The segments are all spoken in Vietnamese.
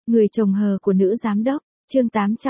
Người chồng hờ của nữ giám đốc, chương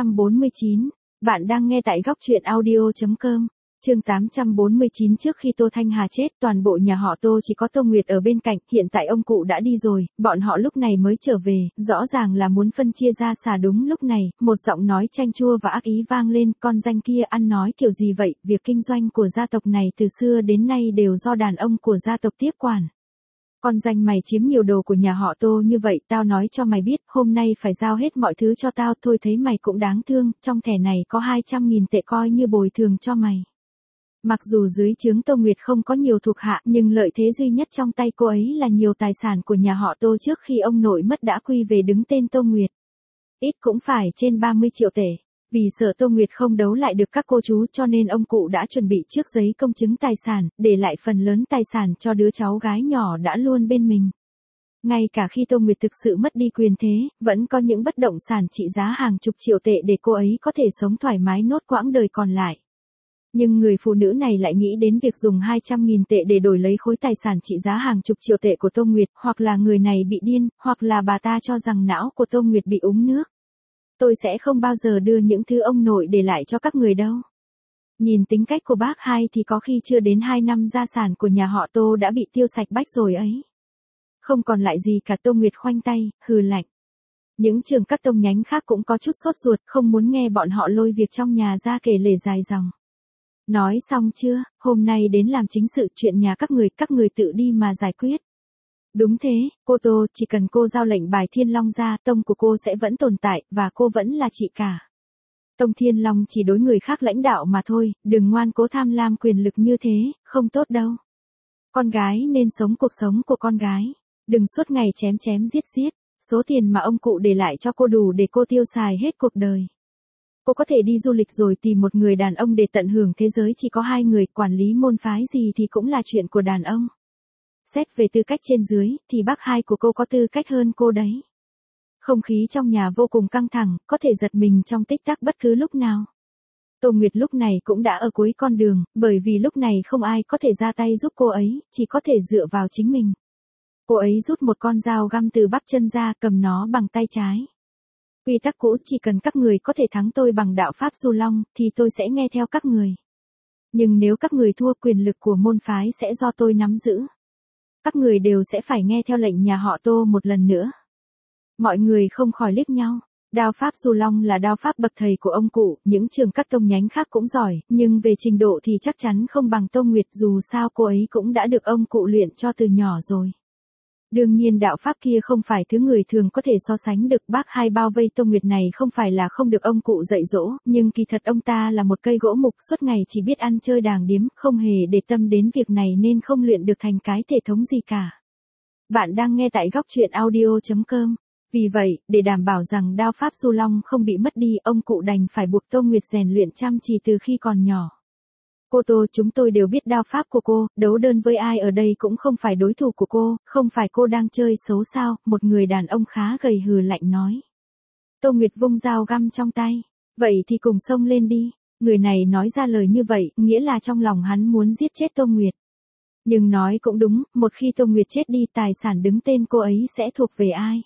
849. Bạn đang nghe tại góc truyện audio.com. Chương 849. Trước khi Tô Thanh Hà chết, toàn bộ nhà họ Tô chỉ có Tô Nguyệt ở bên cạnh, hiện tại ông cụ đã đi rồi, bọn họ lúc này mới trở về, rõ ràng là muốn phân chia gia sản. Đúng lúc này, một giọng nói chanh chua và ác ý vang lên, con danh kia ăn nói kiểu gì vậy, việc kinh doanh của gia tộc này từ xưa đến nay đều do đàn ông của gia tộc tiếp quản. Con danh mày chiếm nhiều đồ của nhà họ Tô như vậy, tao nói cho mày biết, hôm nay phải giao hết mọi thứ cho tao, thôi thấy mày cũng đáng thương, trong thẻ này có 200.000 tệ coi như bồi thường cho mày. Mặc dù dưới trướng Tô Nguyệt không có nhiều thuộc hạ, nhưng lợi thế duy nhất trong tay cô ấy là nhiều tài sản của nhà họ Tô trước khi ông nội mất đã quy về đứng tên Tô Nguyệt. Ít cũng phải trên 30 triệu tệ. Vì sợ Tô Nguyệt không đấu lại được các cô chú cho nên ông cụ đã chuẩn bị trước giấy công chứng tài sản, để lại phần lớn tài sản cho đứa cháu gái nhỏ đã luôn bên mình. Ngay cả khi Tô Nguyệt thực sự mất đi quyền thế, vẫn có những bất động sản trị giá hàng chục triệu tệ để cô ấy có thể sống thoải mái nốt quãng đời còn lại. Nhưng người phụ nữ này lại nghĩ đến việc dùng 200.000 tệ để đổi lấy khối tài sản trị giá hàng chục triệu tệ của Tô Nguyệt, hoặc là người này bị điên, hoặc là bà ta cho rằng não của Tô Nguyệt bị úng nước. Tôi sẽ không bao giờ đưa những thứ ông nội để lại cho các người đâu. Nhìn tính cách của bác hai thì có khi chưa đến 2 năm gia sản của nhà họ Tô đã bị tiêu sạch bách rồi ấy. Không còn lại gì cả. Tô Nguyệt khoanh tay, hừ lạnh. Những trường các tông nhánh khác cũng có chút sốt ruột, không muốn nghe bọn họ lôi việc trong nhà ra kể lể dài dòng. Nói xong chưa, hôm nay đến làm chính sự, chuyện nhà các người tự đi mà giải quyết. Đúng thế, cô Tô, chỉ cần cô giao lệnh bài Thiên Long ra, tông của cô sẽ vẫn tồn tại, và cô vẫn là chị cả. Tông Thiên Long chỉ đối người khác lãnh đạo mà thôi, đừng ngoan cố tham lam quyền lực như thế, không tốt đâu. Con gái nên sống cuộc sống của con gái, đừng suốt ngày chém chém giết giết, số tiền mà ông cụ để lại cho cô đủ để cô tiêu xài hết cuộc đời. Cô có thể đi du lịch rồi tìm một người đàn ông để tận hưởng thế giới, chỉ có 2 người, quản lý môn phái gì thì cũng là chuyện của đàn ông. Xét về tư cách trên dưới, thì bác hai của cô có tư cách hơn cô đấy. Không khí trong nhà vô cùng căng thẳng, có thể giật mình trong tích tắc bất cứ lúc nào. Tô Nguyệt lúc này cũng đã ở cuối con đường, bởi vì lúc này không ai có thể ra tay giúp cô ấy, chỉ có thể dựa vào chính mình. Cô ấy rút một con dao găm từ bắp chân ra, cầm nó bằng tay trái. Quy tắc cũ, chỉ cần các người có thể thắng tôi bằng đạo pháp Du Long, thì tôi sẽ nghe theo các người. Nhưng nếu các người thua, quyền lực của môn phái sẽ do tôi nắm giữ. Các người đều sẽ phải nghe theo lệnh nhà họ Tô một lần nữa. Mọi người không khỏi liếc nhau. Đao pháp Du Long là đao pháp bậc thầy của ông cụ, những trường các tông nhánh khác cũng giỏi, nhưng về trình độ thì chắc chắn không bằng Tô Nguyệt, dù sao cô ấy cũng đã được ông cụ luyện cho từ nhỏ rồi. Đương nhiên đạo pháp kia không phải thứ người thường có thể so sánh được. Bác hai bao vây Tô Nguyệt này không phải là không được ông cụ dạy dỗ, nhưng kỳ thật ông ta là một cây gỗ mục, suốt ngày chỉ biết ăn chơi đàng điếm, không hề để tâm đến việc này nên không luyện được thành cái thể thống gì cả. Bạn đang nghe tại góc truyện audio.com. Vì vậy, để đảm bảo rằng đao pháp Du Long không bị mất đi, ông cụ đành phải buộc Tô Nguyệt rèn luyện chăm chỉ từ khi còn nhỏ. Cô Tô, chúng tôi đều biết đao pháp của cô, đấu đơn với ai ở đây cũng không phải đối thủ của cô, không phải cô đang chơi xấu sao, một người đàn ông khá gầy hừ lạnh nói. Tô Nguyệt vung dao găm trong tay, vậy thì cùng xông lên đi. Người này nói ra lời như vậy, nghĩa là trong lòng hắn muốn giết chết Tô Nguyệt. Nhưng nói cũng đúng, một khi Tô Nguyệt chết đi, tài sản đứng tên cô ấy sẽ thuộc về ai?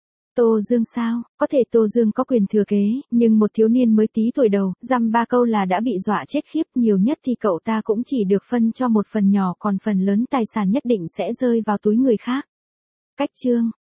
Tô Dương sao? Có thể Tô Dương có quyền thừa kế, nhưng một thiếu niên mới tí tuổi đầu, dăm ba câu là đã bị dọa chết khiếp, nhiều nhất thì cậu ta cũng chỉ được phân cho một phần nhỏ, còn phần lớn tài sản nhất định sẽ rơi vào túi người khác. Cách chương,